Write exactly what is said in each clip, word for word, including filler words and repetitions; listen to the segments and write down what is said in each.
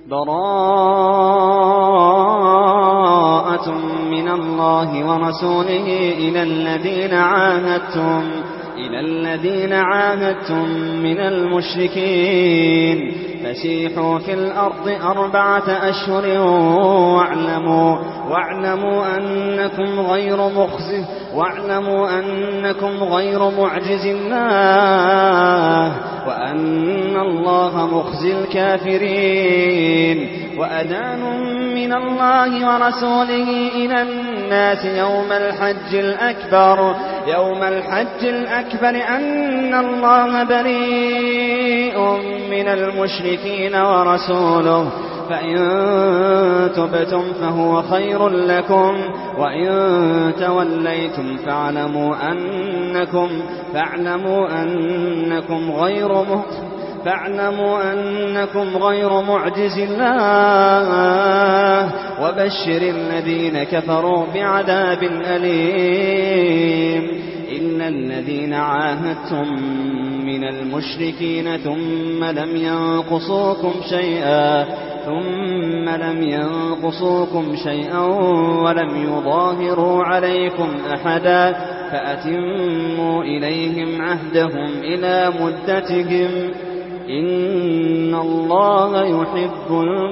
براءة من الله ورسوله إلى الذين عاهدتم إلى الذين عاهدتم من المشركين فسيحوا في الأرض أربعة أشهر واعلموا واعلموا أنكم غير مخزي واعلموا أنكم غير معجز الله وأن الله مخزي الكافرين. وأذان من الله ورسوله إلى الناس يوم الحج الأكبر يوم الحج الأكبر أن الله بريء من المشركين ورسوله فإن تبتم فهو خير لكم وإن توليتم فاعلموا أنكم فاعلموا أنكم غير فاعلموا أنكم غير معجز الله وبشر الذين كفروا بعذاب أليم. إلا الذين عاهدتم من المشركين ثم لم ينقصوكم شيئا ثم لم ينقصوكم شيئا ولم يظاهروا عليكم أحدا فأتموا إليهم عهدهم إلى مدتهم إن الله يحب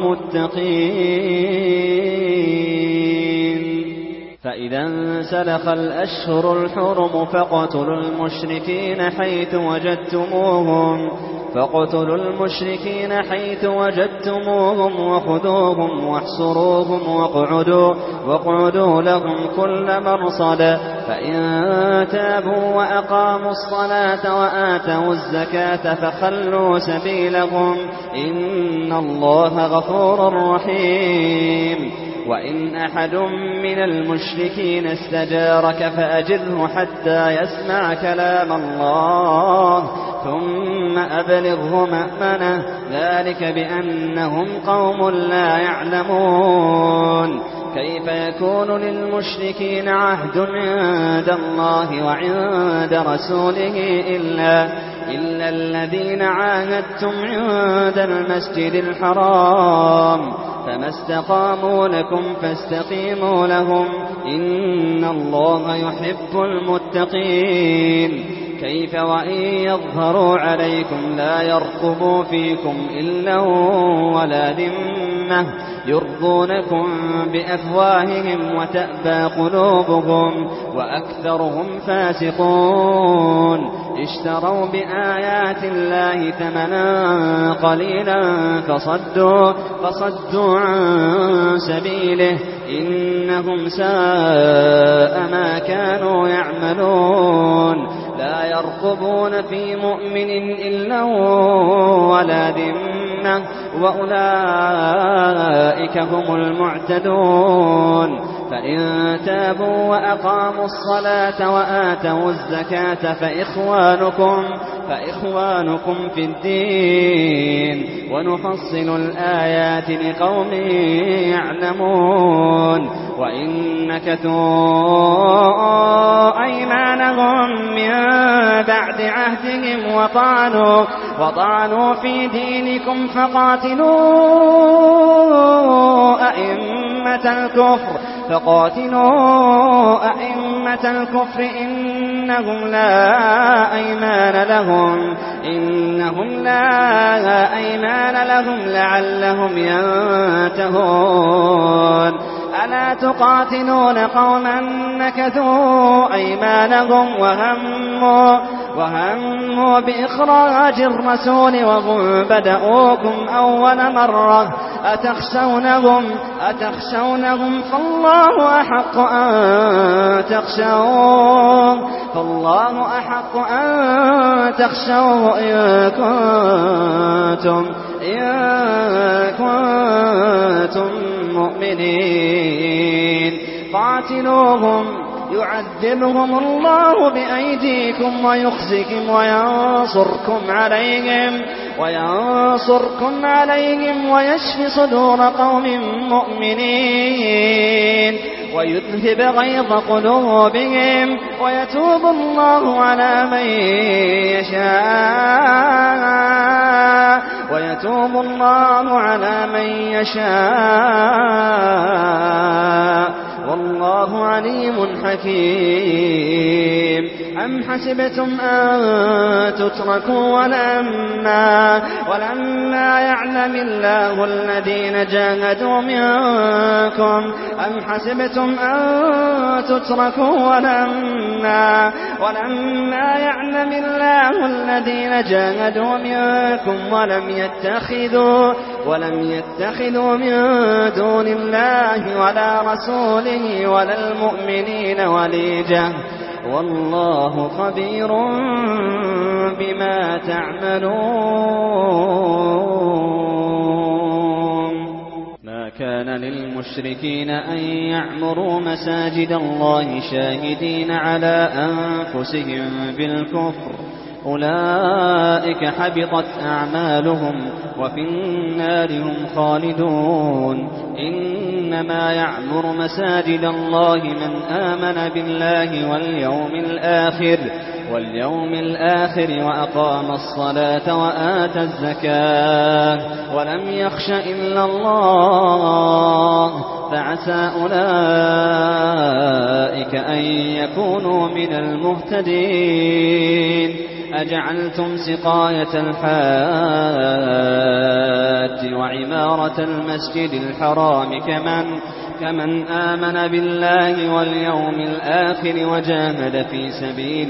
المتقين. فإذا انسلخ الأشهر الحرم فاقتلوا المشركين حيث وجدتموهم فاقتلوا المشركين حيث وجدتموهم وخذوهم واحصروهم واقعدوا, واقعدوا لهم كل مرصد فإن تابوا وأقاموا الصلاة وآتوا الزكاة فخلوا سبيلهم إن الله غفور رحيم. وإن أحد من المشركين استجارك فأجره حتى يسمع كلام الله ثم أبلغه مأمنه ذلك بأنهم قوم لا يعلمون. كيف يكون للمشركين عهد عند الله وعند رسوله إلا, إلا الذين عاهدتم عند المسجد الحرام فما استقاموا لكم فاستقيموا لهم إن الله يحب المتقين. كيف وإن يظهروا عليكم لا يرقبوا فيكم إلا ولا ذمة يرضونكم بأفواههم وتأبى قلوبهم وأكثرهم فاسقون. اشتروا بآيات الله ثمنا قليلا فصدوا, فصدوا عن سبيله إنهم ساء ما كانوا يعملون. لا يرقبون في مؤمن إلا ولا ذمة وأولئك هم المعتدون. فإن تابوا وأقاموا الصلاة وآتوا الزكاة فإخوانكم, فإخوانكم في الدين ونفصل الآيات لقوم يعلمون. وإن نكثوا أيمانهم من بعد عهدهم وطعنوا, وطعنوا في دينكم فقاتلوا أئمة الكفر فقاتلوا أئمة الكفر إنهم لا أيمان لهم إنهم لا أيمان لهم لعلهم ينتهون. ألا تقاتلون قوما نكثوا أيمانهم وهموا, وهموا بإخراج الرسول وهم بدأوكم أول مرة أتخشونهم, أتخشونهم فالله أحق أن تخشوه فالله أحق أن تخشوه إن كنتم, إن كنتم مؤمنين. قاتلوهم يعذبهم الله بأيديكم ويخزيكم وينصركم عليهم وينصركم عليهم ويشفي صدور قوم مؤمنين ويذهب غيظ قلوبهم ويتوب الله على من يشاء ويتوب الله على من يشاء والله عليم حكيم. أم حسبتم أن تتركوا ولما, ولما يعلم الله الذين جاهدوا منكم أم حسبتم أن تتركوا ولما, ولما يعلم الله الذين جاهدوا منكم ولم يتخذوا, ولم يتخذوا من دون الله ولا رسوله ولا المؤمنين وليجة والله خبير بما تعملون. ما كان للمشركين أن يعمروا مساجد الله شاهدين على أنفسهم بالكفر أولئك حبطت أعمالهم وفي النار هم خالدون. إنما يعمر مساجد الله من آمن بالله واليوم الآخر واليوم الآخر وأقام الصلاة وآتى الزكاة ولم يخش إلا الله فعسى أولئك أن يكونوا من المهتدين. أجعلتم سقاية الحاج وعمارة المسجد الحرام كمن, كمن آمن بالله واليوم الآخر وجاهد في سبيل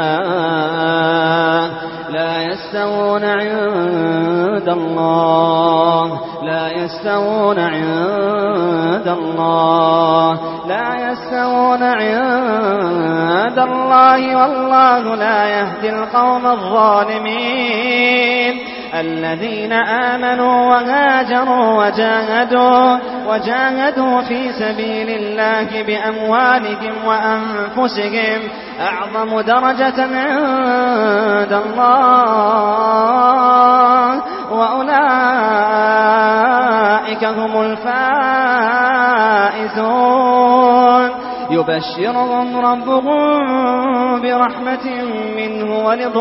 الله لا يستوون عند الله لا يستوون عند الله لا يستوون عند الله والله لا يهدي القوم الظالمين. الذين آمنوا وهاجروا وجاهدوا, وجاهدوا في سبيل الله بأموالهم وأنفسهم أعظم درجة عند الله وأولئك هم الفائزون. يبشرهم ربهم برحمة منه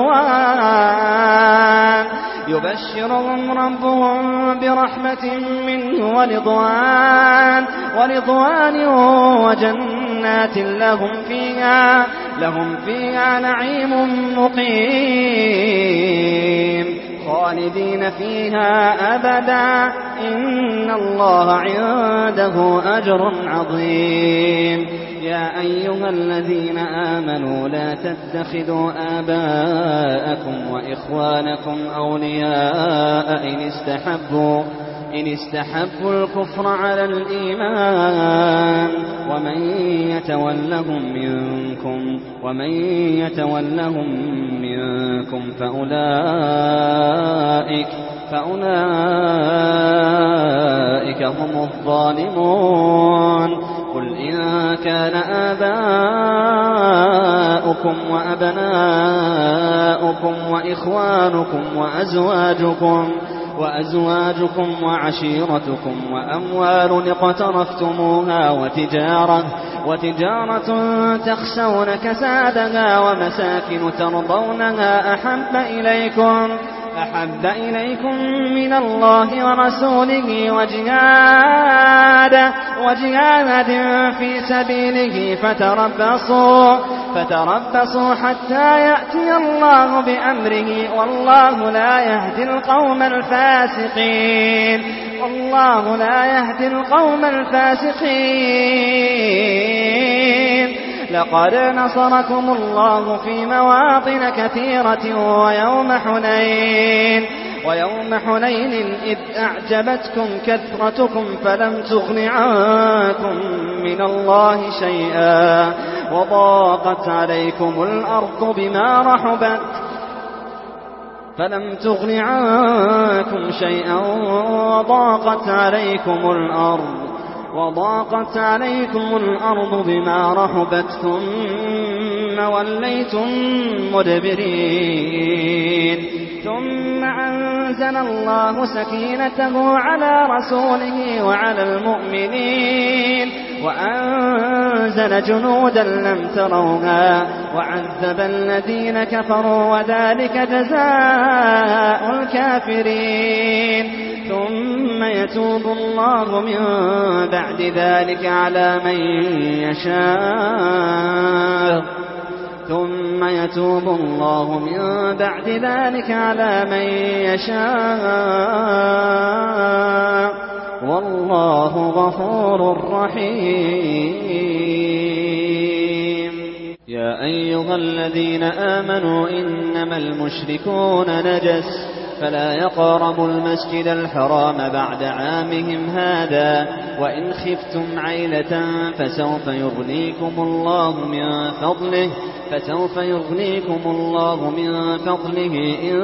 ورضوان يبشرهم ربهم برحمة منه ورضوان ورضوان وجنات لهم فيها لهم فيها نعيم مقيم خالدين فيها أبدا إن الله عنده أجر عظيم. يا أيها الذين آمنوا لا تتخذوا آباءكم وإخوانكم أولياء إن استحبوا إن استحبوا الكفر على الإيمان ومن يتولهم منكم ومن يتولهم منكم فأولئك فأولئك هم الظالمون. قل إن كان آباؤكم وأبناؤكم وإخوانكم وأزواجكم وأزواجكم وعشيرتكم وأموال اقترفتموها وتجارة, وتجارة تخشون كسادها ومساكن ترضونها أحب إليكم أحب إليكم من الله ورسوله وجهاد وجهاد في سبيله فتربصوا فتربصوا حتى يأتي الله بأمره والله لا يهدي القوم الفاسقين والله لا يهدي القوم الفاسقين. لقد نصركم الله في مواطن كثيرة ويوم حنين ويوم حنين إذ أعجبتكم كثرتكم فلم تغن عنكم من الله شيئا وضاقت عليكم الأرض بما رحبت فلم تغن عنكم شيئا وضاقت عليكم الأرض وضاقت عليكم الأرض بما رحبت ثم وليتم مدبرين. ثم أنزل الله سكينته على رسوله وعلى المؤمنين وأنزل جنودا لم تروها وعذب الذين كفروا وذلك جزاء الكافرين ثم يتوب الله من بعد ذلك على من يشاء ثم يتوب الله من بعد ذلك على من يشاء والله غفور رحيم. يا أيها الذين آمنوا إنما المشركون نجس فلا يقربوا المسجد الحرام بعد عامهم هذا وإن خفتم عيلة فسوف يغنيكم الله من فضله فسوف يغنيكم الله من فضله إن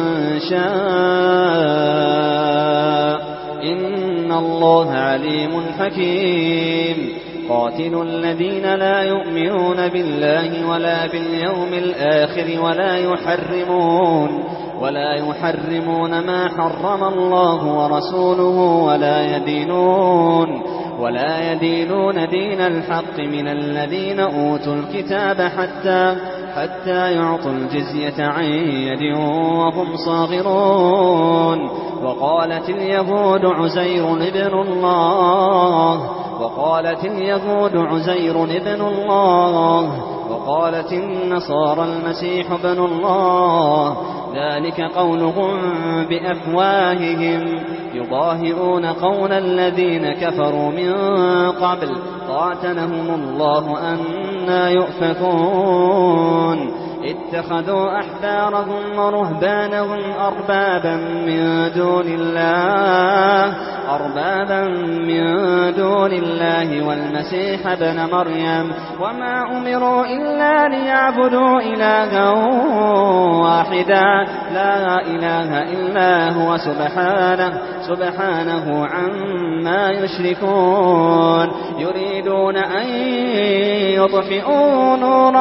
شاء إن الله عليم حكيم. قاتلوا الذين لا يؤمنون بالله ولا باليوم الآخر ولا يحرمون ولا يحرمون ما حرم الله ورسوله ولا يدينون ولا يدينون دين الحق من الذين أوتوا الكتاب حتى حتى يعطوا الجزية عن يد وهم صاغرون. وقالت اليهود عزير ابن الله وقالت اليهود عزير ابن الله وقالت النصارى المسيح ابن الله ذلك قولهم بأفواههم يضاهئون قول الذين كفروا من قبل قاتلهم الله أنى يؤفكون. اتخذوا أحبارهم ورهبانهم أربابا من دون الله أربابا من دون الله والمسيح ابن مريم وما أمروا إلا ليعبدوا إلها واحدا لا إله إلا هو سبحانه سبحانه عما يشركون. يريدون أن يطفئوا نور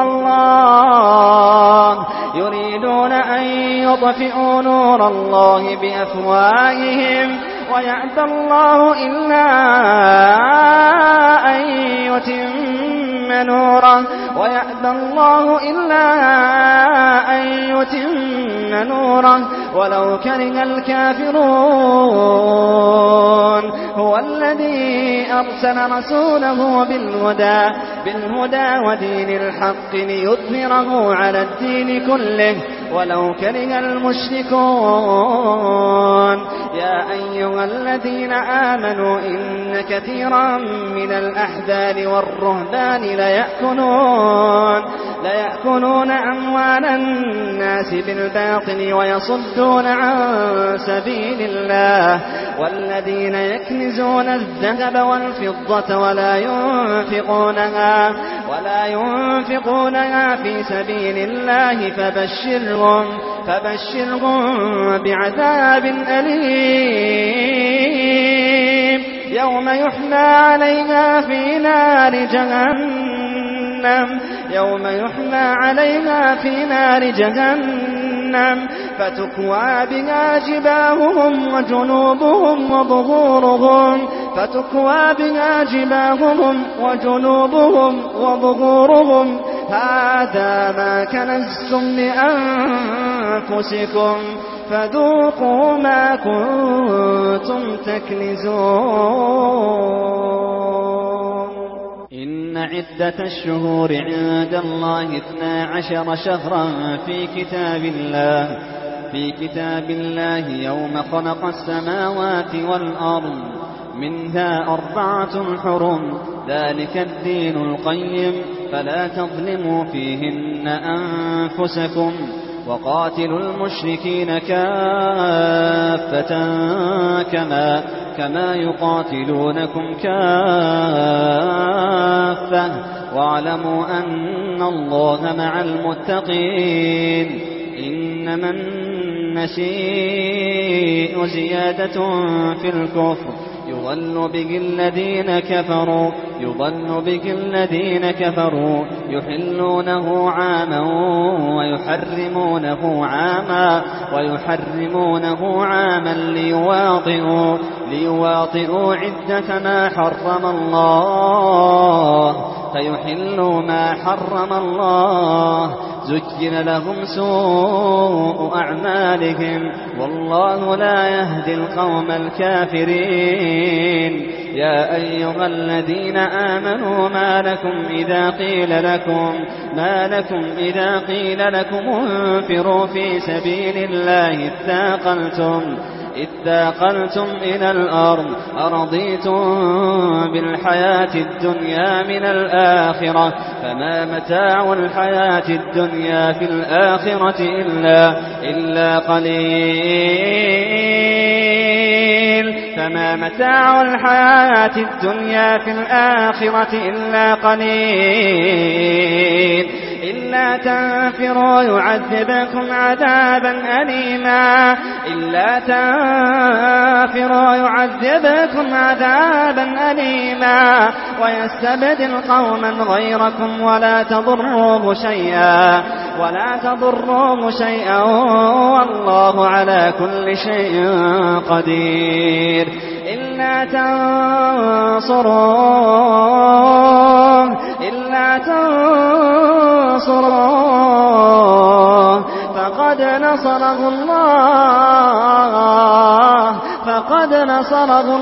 الله يريدون أن يطفئوا نور الله بأفواههم ويأبى الله إلا أن يتم نوره ويأبى الله إلا أن يتم نوره ولو كره الكافرون. هو الذي أرسل رسوله بالهدى بالهدى ودين الحق ليظهره على الدين كله ولو كره المشركون. يا أيها الذين آمنوا إن كثيرا من الأحبار والرهبان ليأكلون ليأكلون أموال الناس بالباطل ويصدون عن سبيل الله والذين يكنزون الذهب والفضة ولا ينفقونها ولا ينفقونها في سبيل الله فبشرهم فبشرهم بعذاب أليم يوم يحمى عليها في نار جهنم يوم يحمى عليها في نار جهنم فتكوى بها جباههم وجنوبهم وظهورهم فتكوى بها جباههم وجنوبهم وظهورهم هذا ما كنزتم لأنفسكم فذوقوا ما كنتم تكنزون. إن عدة الشهور عند الله اثنا عشر شهرا في كتاب الله في كتاب الله يوم خلق السماوات والأرض منها أربعة حرم ذلك الدين القيم فلا تظلموا فيهن أنفسكم وقاتلوا المشركين كافة كما كما يقاتلونكم كافة واعلموا أن الله مع المتقين. إنما النسيء زيادة في الكفر يضل به الذين كفروا يضل به الذين كفروا يحلونه عاما ويحرمونه عاما ويحرمونه عاما ليواطئوا ليواطئوا عدة ما حرم الله فيحلوا ما حرم الله زين لهم سوء أعمالهم والله لا يهدي القوم الكافرين. يا أيها الذين آمنوا ما لكم إذا قيل لكم ما لكم إذا قيل لكم انفروا في سبيل الله اثاقلتم اثاقلتم إلى الأرض أرضيتم بالحياة الدنيا من الآخرة فما متاع الحياة الدنيا في الآخرة إلا, إلا قليل فما متاع الحياة الدنيا في الآخرة إلا قليل إلا تنفروا يعذبكم عذابا أليما إلا تنفروا يعذبكم عذابا أليما ويستبدل قوما غيركم ولا تضروه شيئا ولا تضروه شيئا والله على كل شيء قدير. إلا تنصروه إلا تنصروه فقد نصره الله فقد نصره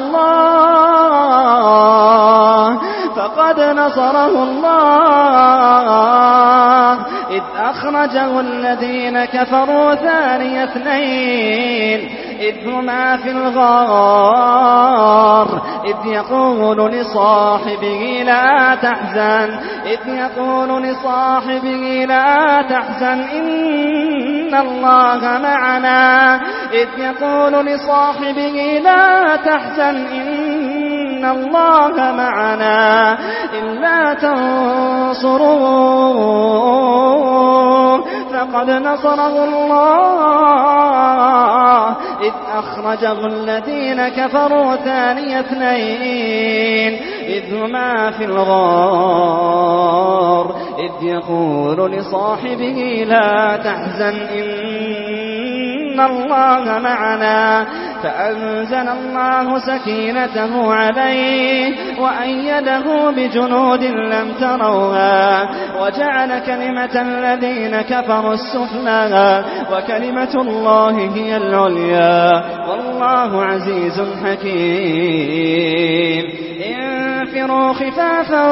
الله فقد نصره الله إذ أخرجه الذين كفروا ثاني اثنين إذ هما في الغار إذ يقول لصاحبه لا تحزن إذ يقول لصاحبه لا تحزن إن الله معنا إذ يقول لصاحبه لا تحزن إن الله معنا إلا تنصروه فقد نصره الله إذ أخرجه الذين كفروا ثاني اثنين إذ هما في الغار إذ يقول لصاحبه لا تحزن إن الله معنا فأنزل الله سكينته عليه وأيده بجنود لم تروها وجعل كلمة الذين كفروا السفلى وكلمة الله هي العليا والله عزيز حكيم. انفروا خفافا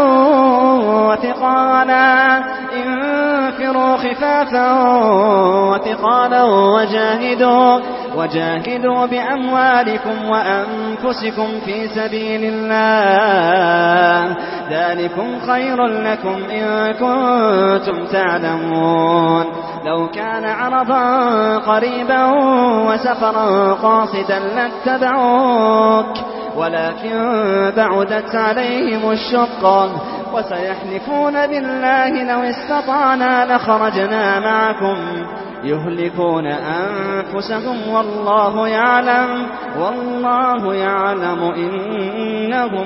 وثقالا انفروا خفافا وثقالا وجاهدوا وجاهدوا بأموالكم وأنفسكم في سبيل الله ذلكم خير لكم إن كنتم تعلمون. لو كان عرضا قريبا وسفرا قاصدا لاتبعوك ولكن بعدت عليهم الشقة وسيحلفون بالله لو استطعنا لخرجنا معكم يهلكون أنفسهم والله يعلم والله يعلم إنهم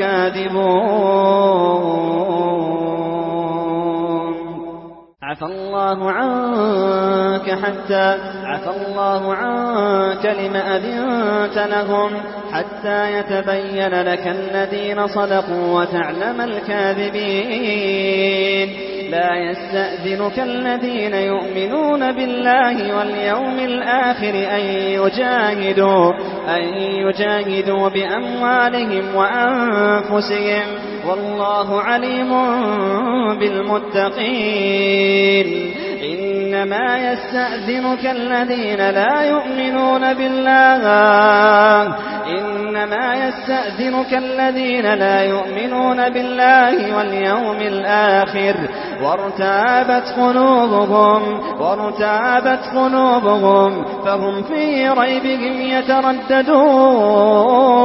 لكاذبون. عفى الله عنك حتى عفى الله عنك لما أذنت لهم حتى يتبين لك الذين صدقوا وتعلم الكاذبين. لا يستأذنك الذين يؤمنون بالله واليوم الآخر أن يجاهدوا أن يجاهدوا بأموالهم وأنفسهم والله عليم بالمتقين. إنما يستأذنك الذين لا يؤمنون بالله إنما يستأذنك الذين لا يؤمنون بالله واليوم الآخر وارتابت قلوبهم وارتابت قلوبهم فهم في ريبهم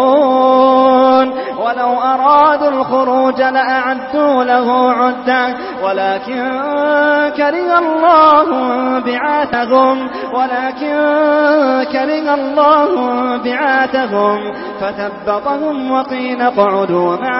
يترددون. ولو أرادوا الخروج لأعدوا له عدة ولكن كره الله بعاثهم ولكن كره الله بعاثهم فثبطهم وقيل اقعدوا مع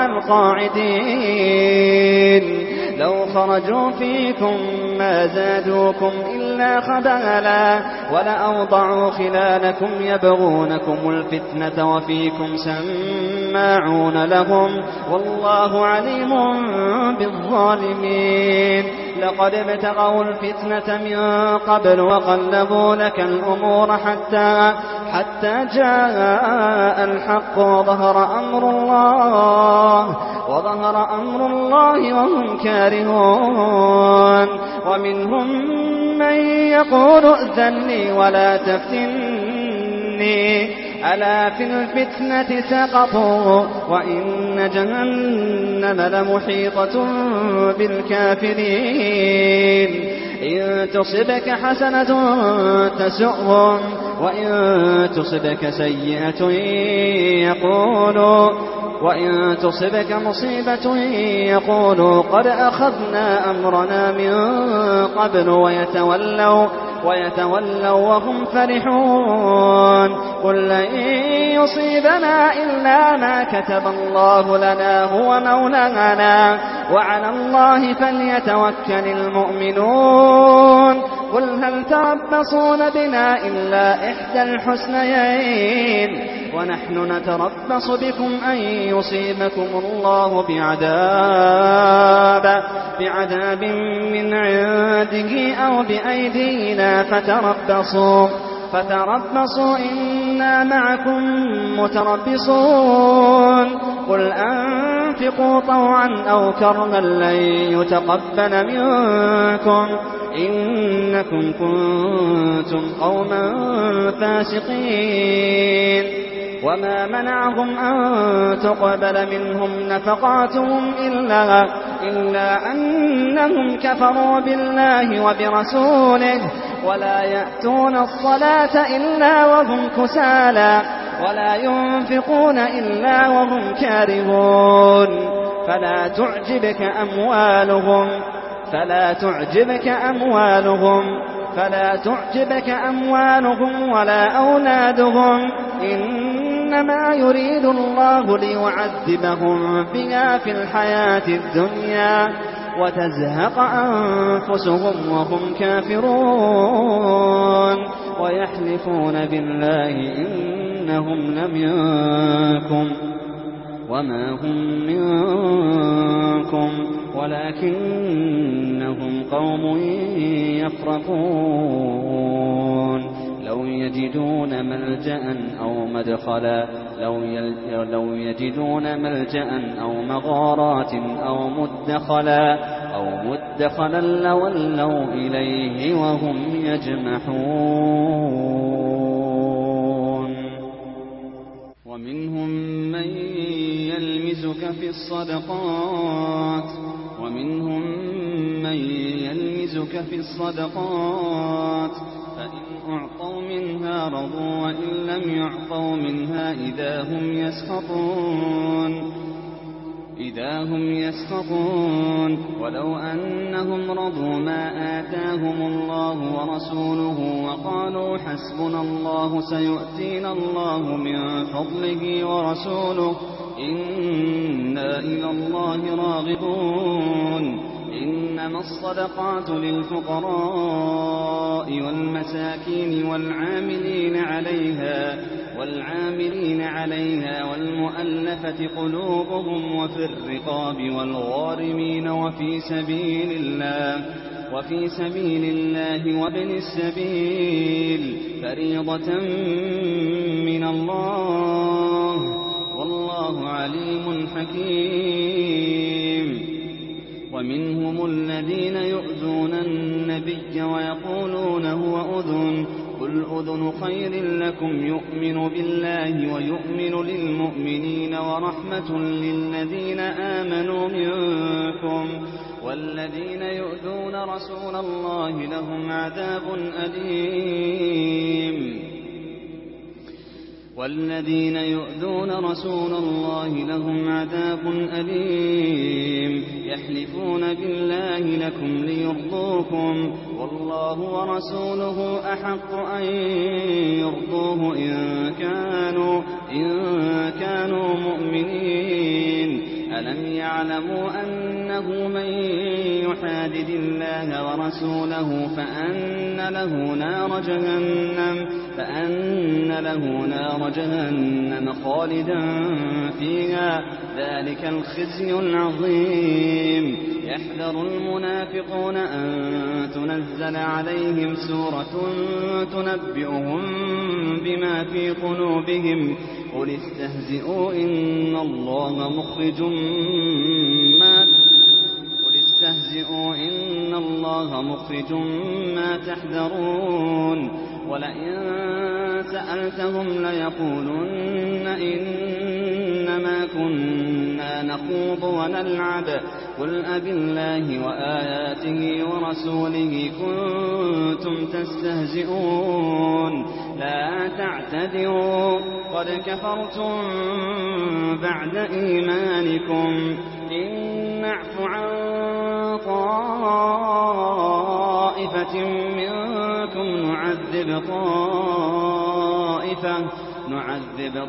القاعدين لو خرجوا فيكم ما زادوكم إلا خبالا ولأوضعوا خلالكم يبغونكم الفتنة وفيكم سماعون لهم والله عليم بالظالمين لقد ابتغوا الفتنة من قبل وقلبوا لك الأمور حتى حتى جاء الحق وظهر أمر الله وظهر أمر الله وهم كارهون ومنهم من يقول ائذن لي ولا تفتني ألا في الفتنة سقطوا وإن جهنم لمحيطة بالكافرين إن تصبك حسنة تسؤهم وإن تصبك سيئة يقولوا وإن تصبك مصيبة يقولوا قد أخذنا أمرنا من قبل ويتولوا ويتولوا وهم فرحون قل لن يصيبنا إلا ما كتب الله لنا هو مولانا وعلى الله فليتوكل المؤمنون قل هل تربصون بنا إلا إحدى الحسنيين ونحن نتربص بكم أن يصيبكم الله بعذاب بعذاب من عنده أو بأيدينا فتربصوا فتربصوا إنا معكم متربصون قل أنفقوا طوعا أو كرها لن يتقبل منكم إنكم كنتم قوما فاسقين وما منعهم أن تقبل منهم نفقاتهم إلا, إلا أنهم كفروا بالله وبرسوله ولا يأتون الصلاة إلا وهم كسالى ولا ينفقون إلا وهم كارهون فلا تعجبك أموالهم فلا تعجبك أموالهم فلا تعجبك أموالهم ولا أولادهم إنما يريد الله ليعذبهم بها في الحياة الدنيا وتزهق أنفسهم وهم كافرون ويحلفون بالله إنهم لمنكم وما هم منكم ولكنهم قوم يفرقون لو يجدون ملجأ أو مدخلا لو, لو يجدون ملجأ أو مغارات أو مدخلا أو مدخلا لولوا إليه وهم يجمحون ومنهم من يلمزك في الصدقات ومنهم من يلمزك في الصدقات فإن أعطوا منها رضوا وإن لم يعطوا منها إذا هم يسخطون إذا هم يسخطون ولو أنهم رضوا ما آتاهم الله ورسوله وقالوا حسبنا الله سيؤتينا الله من فضله ورسوله إنا إلى الله راغبون إنما الصدقات للفقراء والمساكين والعاملين عليها والعاملين عليها والمؤلفة قلوبهم وفي الرقاب والغارمين وفي سبيل الله وفي سبيل الله وابن السبيل فريضة من الله والله عليم حكيم ومنهم الذين يؤذون النبي ويقولون هو أذن قل أذن خير لكم يؤمن بالله ويؤمن للمؤمنين ورحمة للذين آمنوا منكم والذين يؤذون رسول الله لهم عذاب أليم والذين يؤذون رسول الله لهم عذاب أليم يحلفون بالله لكم ليرضوكم والله ورسوله أحق أن يرضوه إن كانوا, إن كانوا مؤمنين. ألم يعلموا أنه من يحادد الله ورسوله فأن له نار جهنم فأن له نار جهنم خالدا فيها ذلك الخزي العظيم. يحذر المنافقون أن تنزل عليهم سورة تنبئهم بما في قلوبهم قل استهزئوا إن الله مخرج ما قل استهزئوا إن الله مخرج ما تحذرون. ولئن سألتهم ليقولن إنما كنا نخوض ونلعب قل أبالله وآياته ورسوله كنتم تستهزئون لا تعتذروا قد كفرتم بعد إيمانكم إن نعف عن طائفة منكم نعذب طائفة نعذب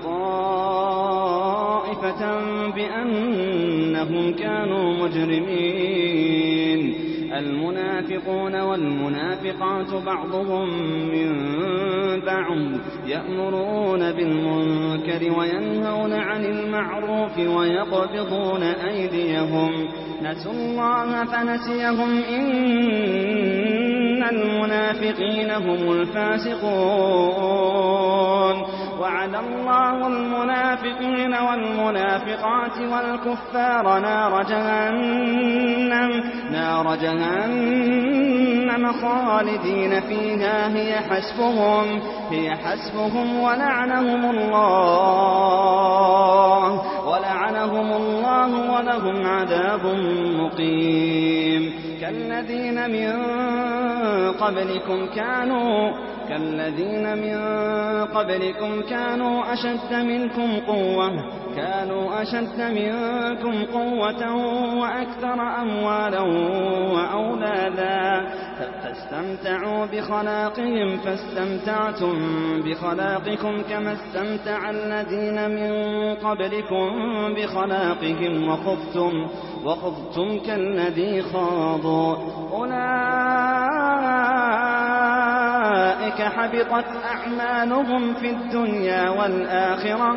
طائفة بأنهم كانوا مجرمين. المنافقون والمنافقات بعضهم من بعض يأمرون بالمنكر وينهون عن المعروف ويقبضون أيديهم نسوا الله فنسيهم إن المنافقين هم الفاسقون. وعد الله المنافقين والمنافقات والكفار نار جهنم نار جهنم خالدين فيها هي حسبهم هي حسبهم ولعنهم الله ولعنهم الله ولهم عذاب مقيم. كالذين من قبلكم كانوا كالذين من قبلكم كانوا أشد منكم قوة كانوا أشد منكم قوة وأكثر أموالا وأولادا فاستمتعوا بخلاقهم فاستمتعتم بخلاقكم كما استمتع الذين من قبلكم بخلاقهم وخضتم وخضتم كالذي خاضوا أولئك حبطت أعمالهم في الدنيا والآخرة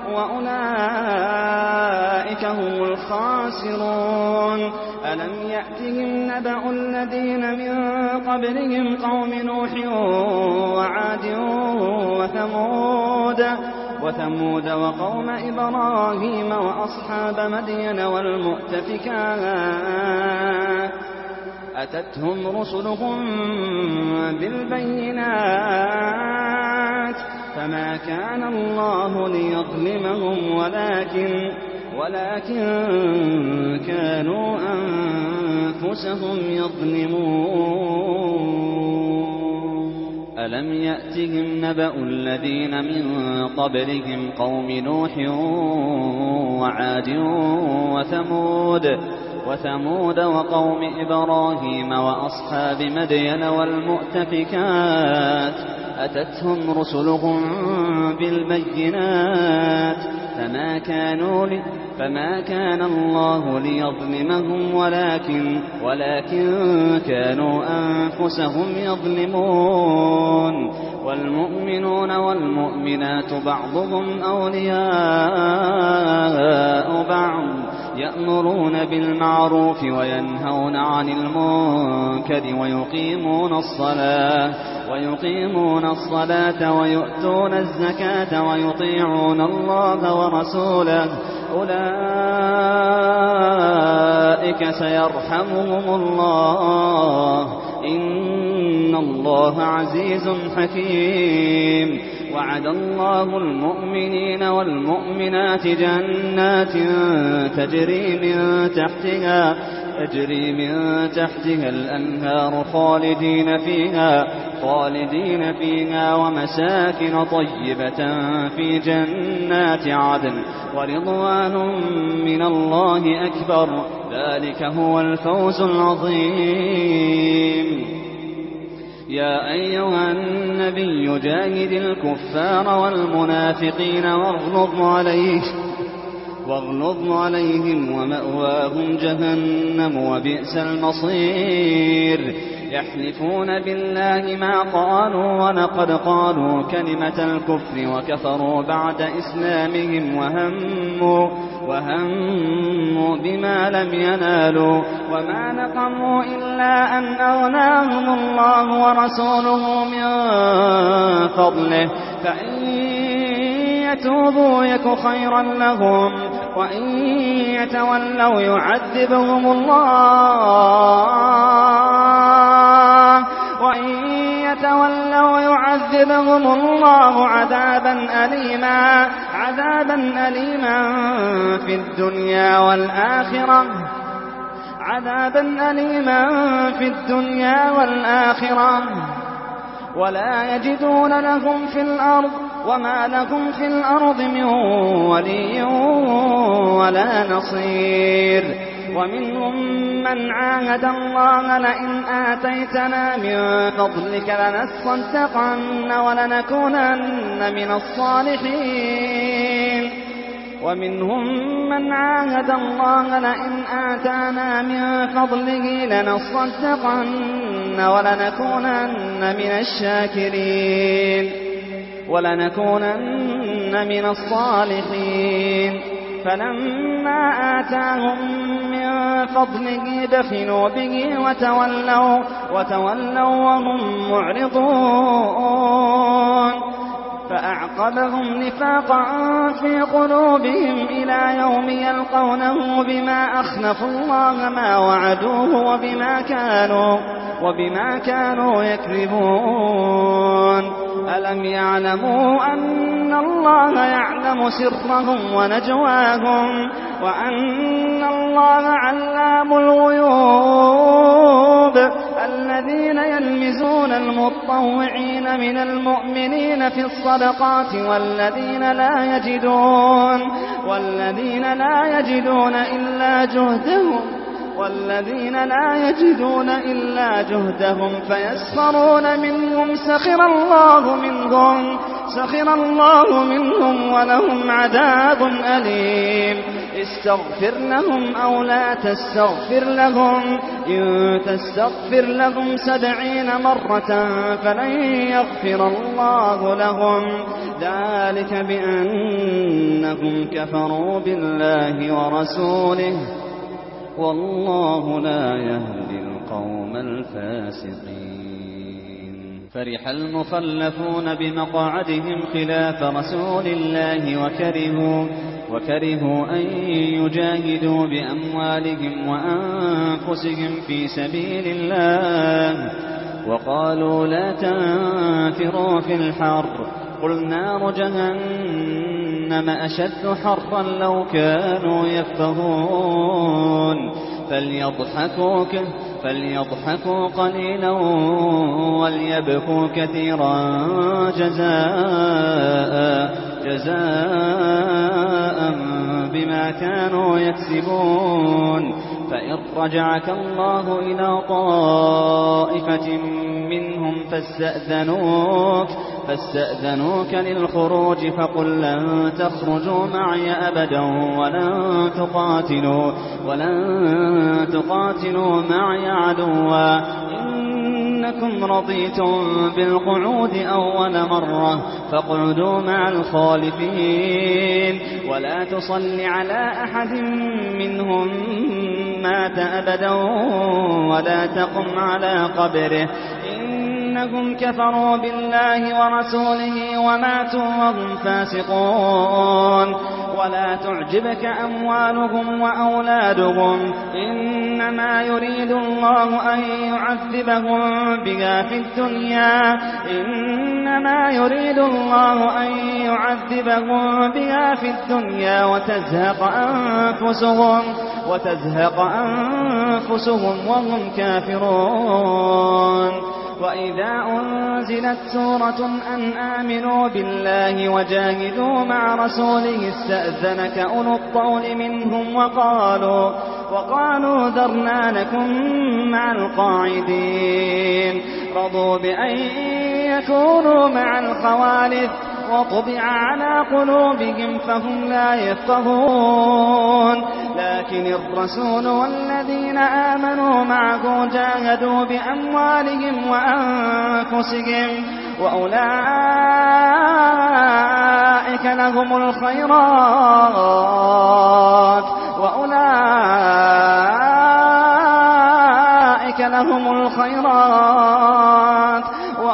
وأولئك هم الخاسرون. ألم يأتهم نبأ الذين من قبلهم قوم نوح وعاد وثمود وثمود وقوم إبراهيم وأصحاب مدين والمؤتفكات أتتهم رسلهم بالبينات فما كان الله ليظلمهم ولكن ولكن كانوا أنفسهم يظلمون. ألم يأتهم نبأ الذين من قبلهم قوم نوح وعاد وثمود وثمود وقوم إبراهيم وأصحاب مدين والمؤتفكات أتتهم رسلهم بالبينات فما كانوا لي فما كان الله ليظلمهم ولكن ولكن كانوا أنفسهم يظلمون. والمؤمنون والمؤمنات بعضهم أولياء بعض يأمرون بالمعروف وينهون عن المنكر ويقيمون الصلاة ويقيمون الصلاة ويؤتون الزكاة ويطيعون الله ورسوله أولئك سيرحمهم الله إن الله عزيز حكيم. وعد الله المؤمنين والمؤمنات جنات تجري من تحتها تجري من تحتها الأنهار خالدين فيها خالدين فيها ومساكن طيبة في جنات عدن ورضوان من الله أكبر ذلك هو الفوز العظيم. يا أيها النبي جاهد الكفار والمنافقين واغلظ عليهم واغلظ عليهم ومأواهم جهنم وبئس المصير. يحلفون بالله ما قالوا ولقد قالوا كلمة الكفر وكفروا بعد إسلامهم وهموا, وهموا بما لم ينالوا وما نقموا إلا أن أغناهم الله ورسوله من فضله فإن يتوبوا يك خيرا لهم وإن يتولوا يعذبهم الله وإن يتولوا يعذبهم الله عذابا أليما عذابا أليما في الدنيا والآخرة عذابا أليما في الدنيا والآخرة ولا يجدون لهم في الأرض وما لهم في الأرض من ولي ولا نصير. ومنهم من عاهد الله لئن آتيتنا من فضلك لنصدقن ولنكونن من الصالحين ومنهم من عاهد الله لئن آتانا من فضله لنصدقن ولنكونن من الشاكرين ولنكونن من الصالحين. فلما آتاهم من فضله بخلوا به وتولوا, وتولوا وهم معرضون فأعقبهم نفاقا في قلوبهم إلى يوم يلقونه بما أخلفوا الله ما وعدوه وبما كانوا, وبما كانوا يكذبون. ألم يعلموا أن الله يعلم سرهم ونجواهم وأن الله علام الغيوب. الذين يلمزون المطوعين من المؤمنين في الصدقات والذين لا يجدون والذين لا يجدون إلا جهدهم والذين لا يجدون إلا جهدهم فيسخرون منهم سخر الله منهم سخر الله منهم ولهم عذاب أليم. استغفر لهم أو لا تستغفر لهم إن تستغفر لهم سبعين مرة فلن يغفر الله لهم ذلك بأنهم كفروا بالله ورسوله والله لا يهدي القوم الفاسقين. فرح المخلفون بمقعدهم خلاف رسول الله وكرهوا, وكرهوا أن يجاهدوا بأموالهم وأنفسهم في سبيل الله وقالوا لا تنفروا في الحر قل نار جهنم أشد حرا لو كانوا يفقهون. فليضحكوا, فليضحكوا قليلا وليبكوا كثيرا جزاء, جزاء بما كانوا يكسبون. فإن رجعك الله إلى طائفة منهم فاستأذنوك, فاستأذنوك للخروج فقل لن تخرجوا معي أبدا ولن تقاتلوا, ولن تقاتلوا معي عدوا إنكم رضيتم بالقعود أول مرة فاقعدوا مع الخالفين ولا تصل على أحد منهم مات أبدا ولا تقم على قبره إنهم كفروا بالله ورسوله وماتوا وهم فاسقون. ولا تعجبك أموالهم وأولادهم إنما يريد الله أن يعذبهم بها في الدنيا إن إنما يريد الله أن يعذبهم بها في الدنيا وتزهق أنفسهم, وتزهق أنفسهم وهم كافرون. وإذا أنزلت سورة أن آمنوا بالله وجاهدوا مع رسوله استأذنك أولو الطول منهم وقالوا, وقالوا ذرنا نكن مع القاعدين. رضوا بأن يكونوا مع الخوالف وطبع على قلوبهم فهم لا يفقهون. لكن الرسول والذين آمنوا معه جاهدوا بأموالهم وأنفسهم وأولئك لهم الخيرات وأولئك لهم الخيرات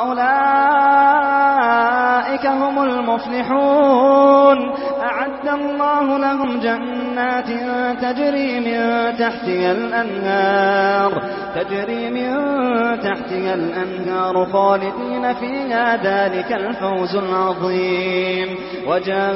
وأولئك هم المفلحون. أعد الله لهم جنات تجري من تحتها الأنهار تجري من تحتها الأنهار خالدين فيها ذلك الفوز العظيم. وجاء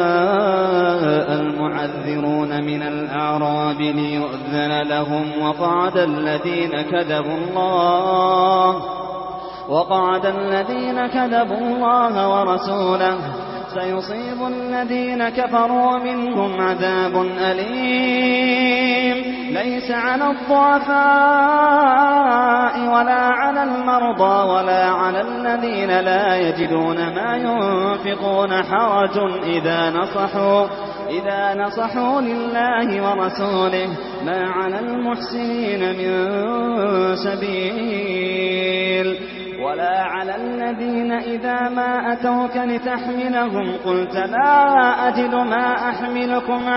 المعذرون من الأعراب ليؤذن لهم وقعد الذين كذبوا الله وقعد الذين كذبوا الله ورسوله سيصيب الذين كفروا منهم عذاب أليم. ليس على الضعفاء ولا على المرضى ولا على الذين لا يجدون ما ينفقون حرج إذا نصحوا إذا نصحوا لله ورسوله ما على المحسنين من سبيل ولا على الذين إذا ما أتوك لتحملهم قلت لا أجد ما أحملكم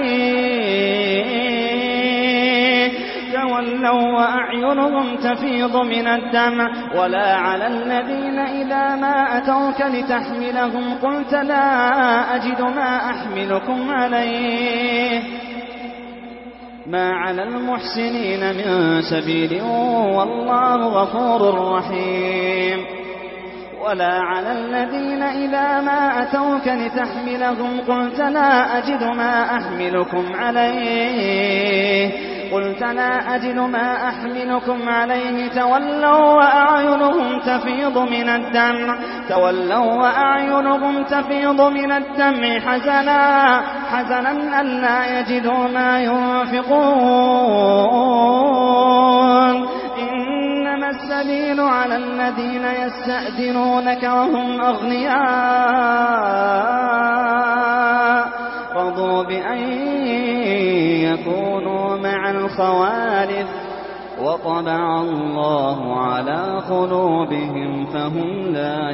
عليه تولوا وأعينهم تفيض من الدمع. ولا على الذين إذا ما أتوك لتحملهم قلت لا أجد ما أحملكم عليه ما على المحسنين من سبيل والله غفور رحيم. ولا على الذين إذا ما أتوك لتحملهم قلت لا أجد ما أحملكم عليه قلت لا أجد ما أحملكم عليه تولوا وأعينهم تفيض من الدمع تولوا وأعينهم تفيض من الدمع حزنا حزنا ألا يجدوا ما ينفقون. إنما السبيل على الذين يستأذنونك وهم أغنياء رضوا بأن يكونوا مع الخوالف وطبع الله على قلوبهم فهم لا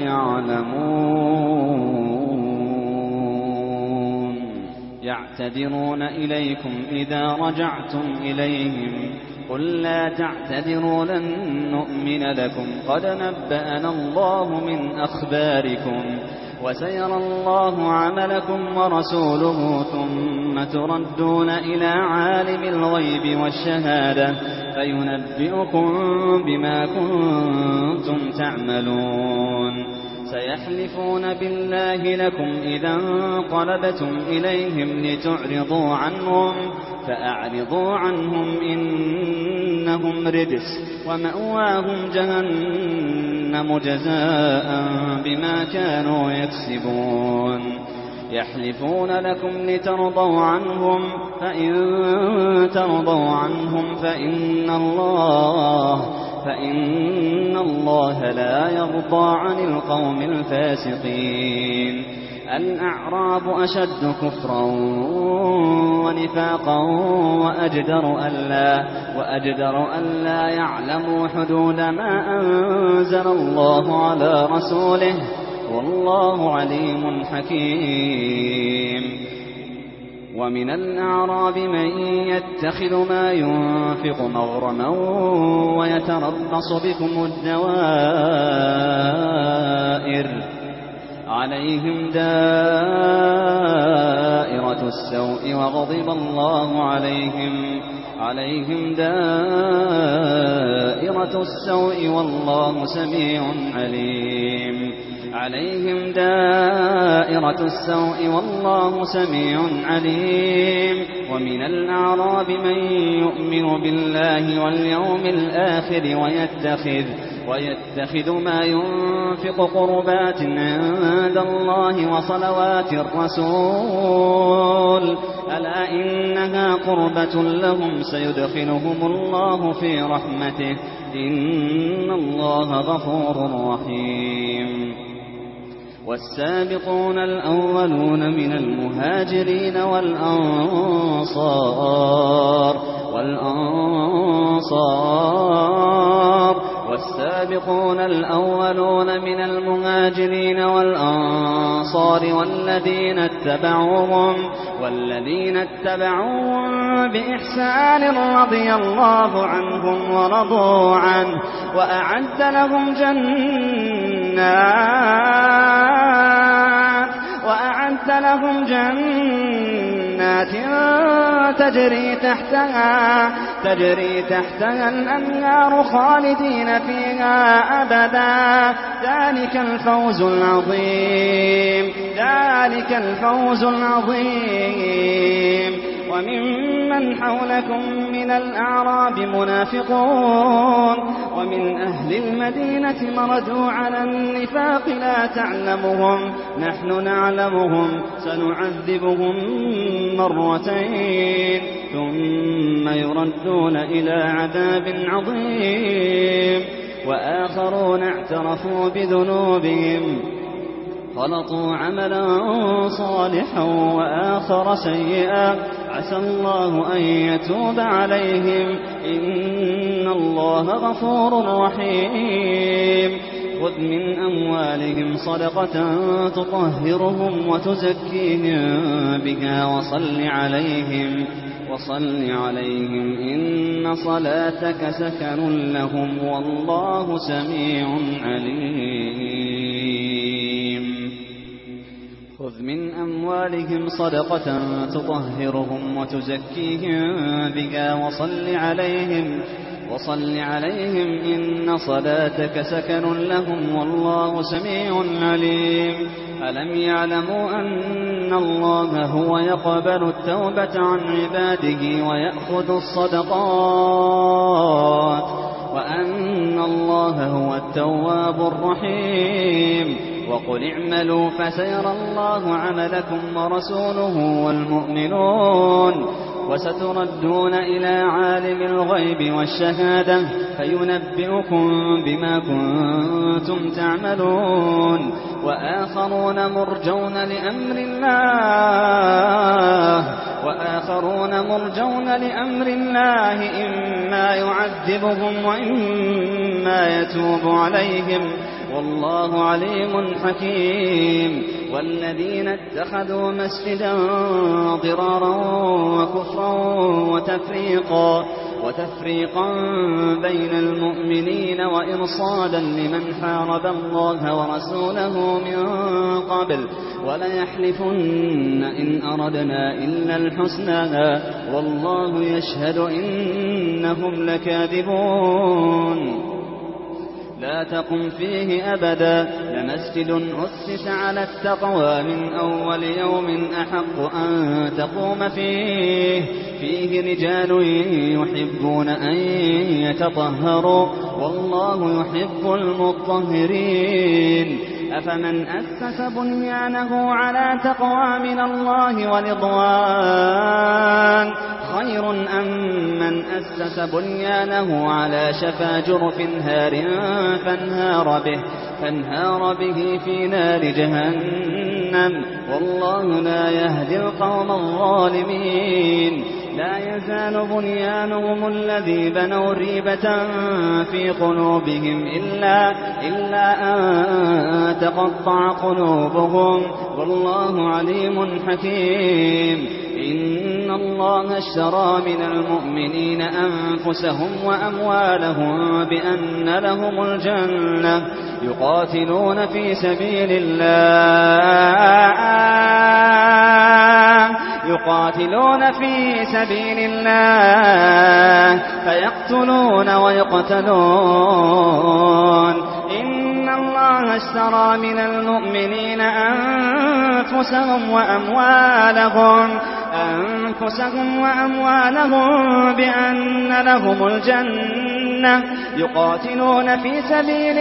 يعلمون. يعتذرون إليكم إذا رجعتم إليهم قل لا تعتذروا لن نؤمن لكم قد نبأنا الله من أخباركم وسيرى الله عملكم ورسوله ثم تردون إلى عالم الغيب والشهادة فينبئكم بما كنتم تعملون. سيحلفون بالله لكم إذا انقلبتم إليهم لتعرضوا عنهم فأعرضوا عنهم إنهم رجس ومأواهم جهنم جزاء بما كانوا يكسبون. يحلفون لكم لترضوا عنهم فإن ترضوا عنهم فإن الله فإن الله لا يرضى عن القوم الفاسقين. الأعراب أشد كفرا ونفاقا وأجدر ألا, وأجدر ألا يعلموا حدود ما أنزل الله على رسوله والله عليم حكيم. ومن الأعراب من يتخذ ما ينفق مغرما ويتربص بكم الدوائر عليهم دائرة السوء وغضب الله عليهم عليهم دائرة السوء والله سميع عليم. عليهم دائرة السوء والله سميع عليم ومن الأعراب من يؤمن بالله واليوم الآخر ويتخذ, ويتخذ ما ينفق قربات عند الله وصلوات الرسول ألا إنها قربة لهم سيدخلهم الله في رحمته إن الله غفور رحيم والسابقون الأولون من المهاجرين والأنصار والأنصار والسابقون الأولون من المهاجرين والأنصار والذين اتبعوهم والذين اتبعوهم بإحسان رضي الله عنهم ورضوا عنه وأعد لهم جنات وأعد لهم جنات تجري تحتها تجري تحتها الأنهار خالدين فيها أبدا ذلك الفوز العظيم ذلك الفوز العظيم وممن حولكم من الأعراب منافقون ومن أهل المدينة مردوا على النفاق لا تعلمهم نحن نعلمهم سنعذبهم مرتين ثم يردون إلى عذاب عظيم وآخرون اعترفوا بذنوبهم خلطوا عملا صالحا وآخر سيئا عسى الله أن يتوب عليهم إن الله غفور رحيم خذ من أموالهم صدقة تطهرهم وتزكيهم بها وصل عليهم وصل عليهم إن صلاتك سكن لهم والله سميع عليم خذ من أموالهم صدقة تطهرهم وتزكيهم بها وصل عليهم وصل عليهم إن صلاتك سكن لهم والله سميع عليم ألم يعلموا أن الله هو يقبل التوبة عن عباده ويأخذ الصدقات وأن الله هو التواب الرحيم وقل اعملوا فسيرى الله عملكم ورسوله والمؤمنون وستردون إلى عالم الغيب والشهادة فينبئكم بما كنتم تعملون وآخرون مرجون لأمر الله وآخرون مرجون لأمر الله إما يعذبهم وإما يتوب عليهم والله عليم حكيم والذين اتخذوا مسجدا ضرارا وكفرا وتفريقا وتفريقا بين المؤمنين وإرصادا لمن حارب الله ورسوله من قبل وليحلفن إن أردنا إلا الحسنى والله يشهد إنهم لكاذبون لا تقم فيه أبدا لمسجد أسس على التقوى من أول يوم أحق أن تقوم فيه فيه رجال يحبون أن يتطهروا والله يحب المطهرين أفمن أسس بنيانه على تقوى من الله ورضوان خير أم من أسس بنيانه على شفا جرف هار فانهار به, فانهار به في نار جهنم والله لا يهدي القوم الظالمين لا يزال بنيانهم الذي بنوا ريبة في قلوبهم إلا, إلا أن تقطع قلوبهم والله عليم حكيم إن الله اشترى من المؤمنين أنفسهم وأموالهم بأن لهم الجنة يقاتلون في سبيل الله يقاتلون في سبيل الله فيقتلون ويقتلون إن الله اشترى من المؤمنين أنفسهم وأموالهم أنفسهم وأموالهم بأن لهم الجنة يقاتلون في سبيل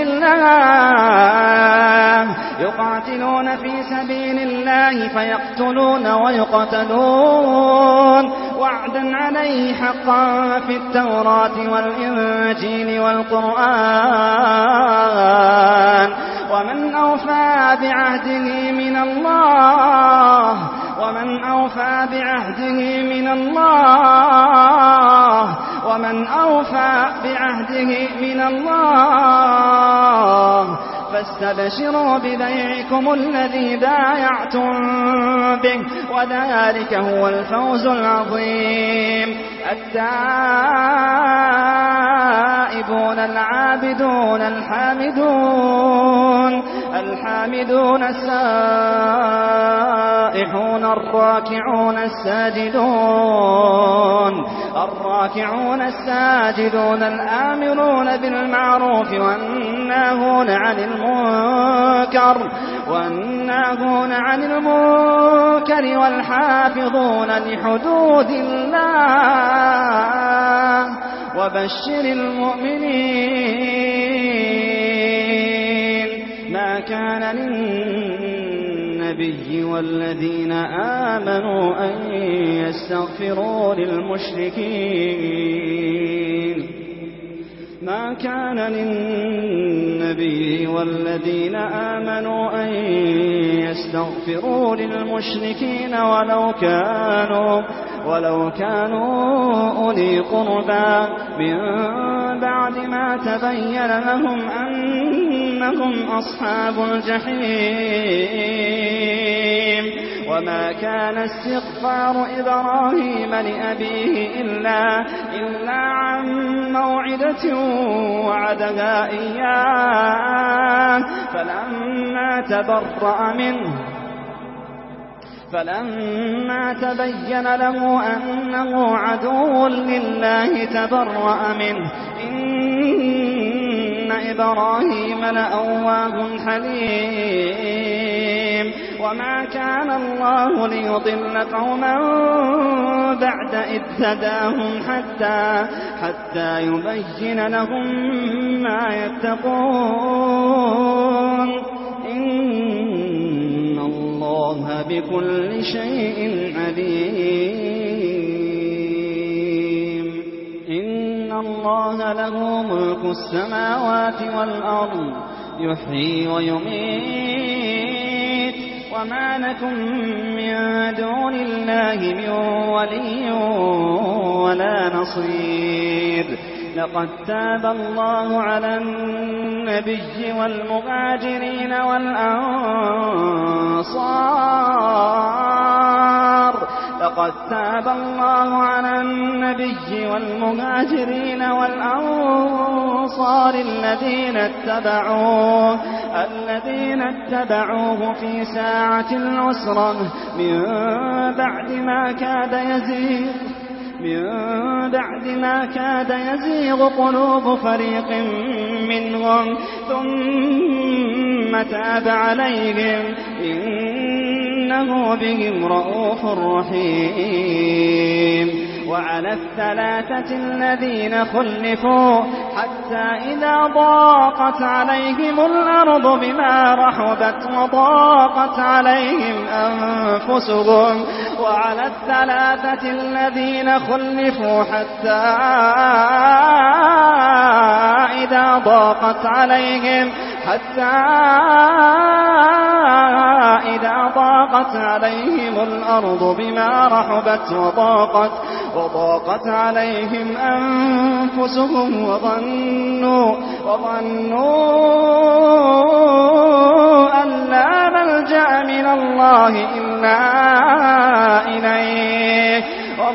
الله يقاتلون في سبيل الله فيقتلون ويقتلون وعدا عليه حقا في التوراة والإنجيل والقرآن ومن أوفى بعهده من الله ومن أوفى بعهده من الله ومن أوفى بعهده من الله فاستبشروا ببيعكم الذي بايعتم به وذلك هو الفوز العظيم. التائبون العابدون الحامدون الحامدون السائحون الراكعون الساجدون الراكعون الساجدون الآمرون بالمعروف والناهون عن المنكر والناهون عن المنكر والحافظون لحدود الله وبشر المؤمنين. ما كان للنبي والذين آمنوا أن يستغفروا للمشركين ما كان للنبي والذين آمنوا أن يستغفروا للمشركين ولو كانوا ولو كانوا أولي قربى من بعد ما تبين لهم أنهم أصحاب الجحيم. وما كان استغفار إبراهيم لأبيه إلا, إلا عن موعدة وعدها إياه فلما تبرأ منه فلما تبين له أنه عدو لله تبرأ منه إن إبراهيم لأواه حليم. وما كان الله ليضل قوما بعد إذ هداهم حتى, حتى يبين لهم ما يتقون إن الله بكل شيء عليم. إن الله له ملك السماوات والأرض يحيي ويميت وما لكم من دون الله من ولي ولا نصير. لقد تاب الله على النبي والمهاجرين والأنصار لقد تاب الله على النبي والمهاجرين والأنصار الذين اتبعوه الذين اتبعوه في ساعة العسرة من بعد ما كاد يزيغ من بعد ما كاد يزيغ قلوب فريق منهم ثم تاب عليهم إنه بهم رؤوف رحيم. وعلى الثلاثة الذين خلفوا حتى إذا ضاقت عليهم الأرض بما رحبت وضاقت عليهم أنفسهم وعلى الثلاثة الذين خلفوا حتى إذا ضاقت عليهم حتى إذا ضاقت عليهم الأرض بما رحبت وضاقت وضاقت عليهم أنفسهم وظنوا وظنوا أن لا ملجأ من الله إلا إليه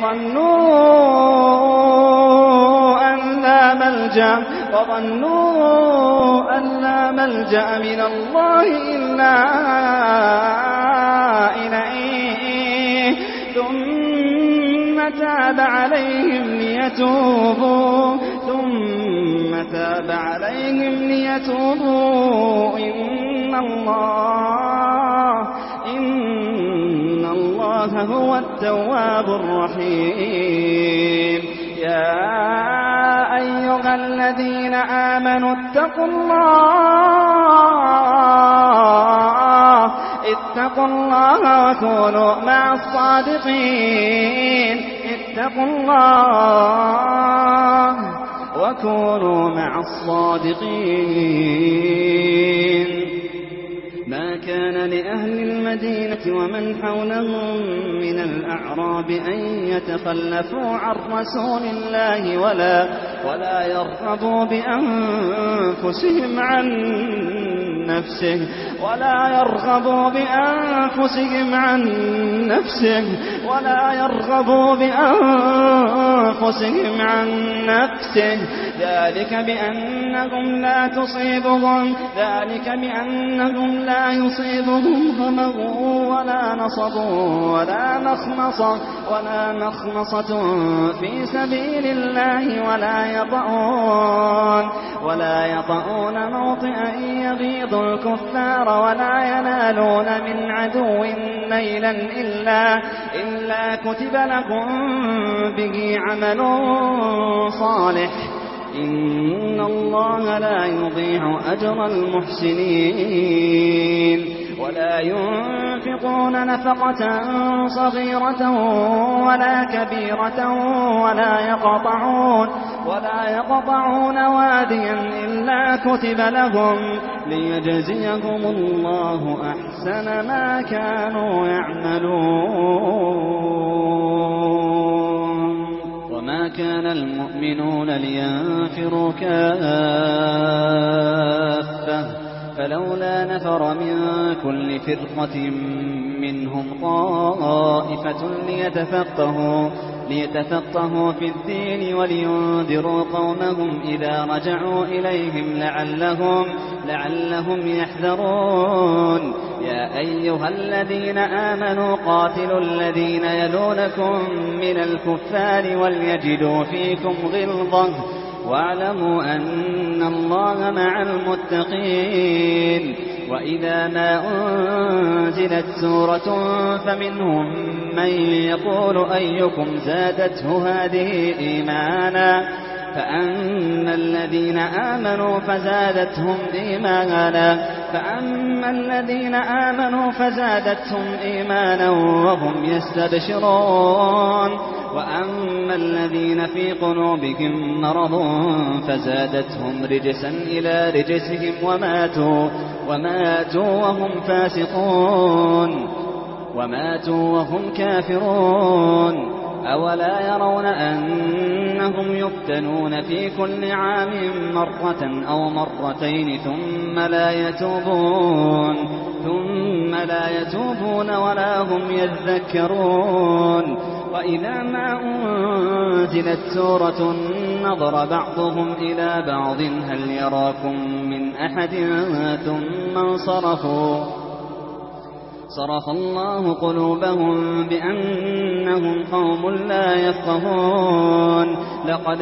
وظنوا أن لا ملجأ وظنوا أن لا ملجأ من الله إلا إليه ثم تاب عليهم ليتوبوا ثم تاب عليهم ليتوبوا إن الله إن الله هو التواب الرحيم. يا أيها الذين آمنوا اتقوا الله اتقوا الله وكونوا مع الصادقين اتقوا الله وكونوا مع الصادقين. ما كان لأهل المدينة ومن حولهم من الأعراب أن يتخلفوا عن رسول الله ولا, ولا يرغبوا بأنفسهم عن نفسه ولا يرغبوا بأنفسهم عن نفسه ولا يرغبوا بأنفسهم عن نفسه ذلك بأنهم لا تصيبهم ذلك بأنهم لا يصيبهم ظمأ ولا نصب ولا مخمصة ولا مخمصة في سبيل الله ولا يطؤون ولا يطؤون موطئا يغيظ الكفار ولا ينالون من عدو نيلا إلا إلا كتب لكم به عمل صالح إن الله لا يضيع أجر المحسنين. ولا ينفقون نفقة صغيرة ولا كبيرة ولا يقطعون ولا يقطعون واديا إلا كتب لهم ليجزيهم الله أحسن ما كانوا يعملون. وما كان المؤمنون لينفروا كافة فلولا نفر من كل فرقة منهم طائفة ليتفقهوا ليتفقهوا في الدين ولينذروا قومهم إذا رجعوا إليهم لعلهم لعلهم يحذرون. يا أيها الذين آمنوا قاتلوا الذين يلونكم من الكفار وليجدوا فيكم غلظة واعلموا أن الله مع المتقين. وإذا ما أنزلت سورة فمنهم من يقول أيكم زادته هذه إيمانا فأما الذين آمنوا فزادتهم إيمانا فأما الذين آمنوا فزادتهم إيمانا وهم يستبشرون وأما الذين في قلوبهم مرض فزادتهم رجسا إلى رجسهم وماتوا وماتوا وهم فاسقون وماتوا وهم كافرون. أولا يرون أنهم يفتنون في كل عام مرة أو مرتين ثم لا يتوبون ثم لا يتوبون ولا هم يذكرون. وإذا ما أنزلت سورة نظر بعضهم إلى بعض هل يراكم من أحد ثم انصرفوا صرف الله قلوبهم بأنهم قوم لا يفقهون. لقد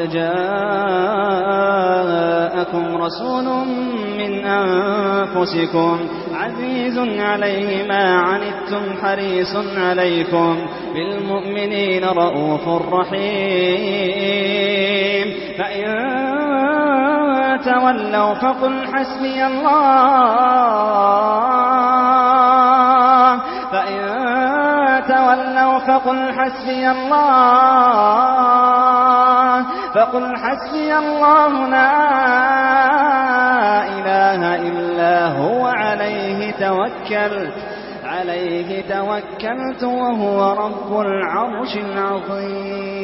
جاءكم رسول من أنفسكم عزيز عليه ما عنتم حريص عليكم بالمؤمنين رؤوف رحيم. فإن تولوا فقل حسبي الله فإن تولوا فقل حسبي الله فقل حسبي الله لا إله إلا هو عليه توكلت عليه توكلت وهو رب العرش العظيم.